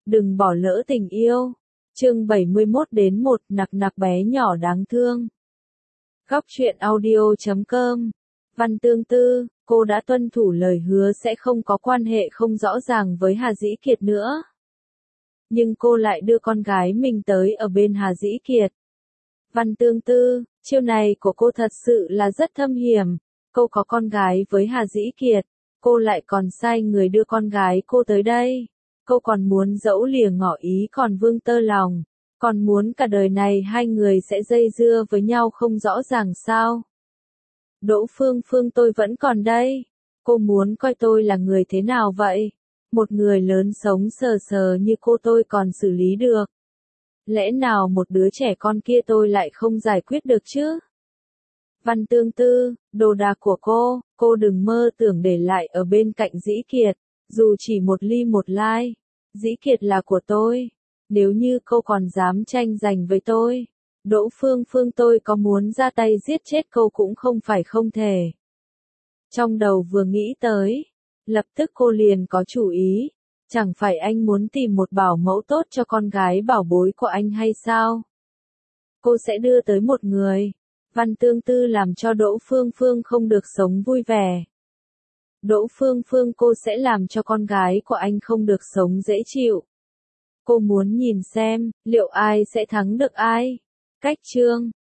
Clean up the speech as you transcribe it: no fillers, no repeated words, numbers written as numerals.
Đừng bỏ lỡ tình yêu. Chương 71 đến 1 nặc nặc bé nhỏ đáng thương. Góc truyện audio.com. Văn Tương Tư, cô đã tuân thủ lời hứa sẽ không có quan hệ không rõ ràng với Hà Dĩ Kiệt nữa. Nhưng cô lại đưa con gái mình tới ở bên Hà Dĩ Kiệt. Văn Tương Tư, chiêu này của cô thật sự là rất thâm hiểm. Cô có con gái với Hà Dĩ Kiệt, cô lại còn sai người đưa con gái cô tới đây. Cô còn muốn dẫu lìa ngỏ ý còn vương tơ lòng, còn muốn cả đời này hai người sẽ dây dưa với nhau không rõ ràng sao? Đỗ Phương Phương, tôi vẫn còn đây. Cô muốn coi tôi là người thế nào vậy? Một người lớn sống sờ sờ như cô tôi còn xử lý được. Lẽ nào một đứa trẻ con kia tôi lại không giải quyết được chứ? Văn Tương Tư, đồ đạc của cô đừng mơ tưởng để lại ở bên cạnh Dĩ Kiệt, dù chỉ một ly một lai. Dĩ Kiệt là của tôi. Nếu như cô còn dám tranh giành với tôi, Đỗ Phương Phương, tôi có muốn ra tay giết chết cô cũng không phải không thể. Trong đầu vừa nghĩ tới, lập tức cô liền có chủ ý. Chẳng phải anh muốn tìm một bảo mẫu tốt cho con gái bảo bối của anh hay sao? Cô sẽ đưa tới một người. Văn Tương Tư làm cho Đỗ Phương Phương không được sống vui vẻ. Đỗ Phương Phương, cô sẽ làm cho con gái của anh không được sống dễ chịu. Cô muốn nhìn xem, liệu ai sẽ thắng được ai? Cách chương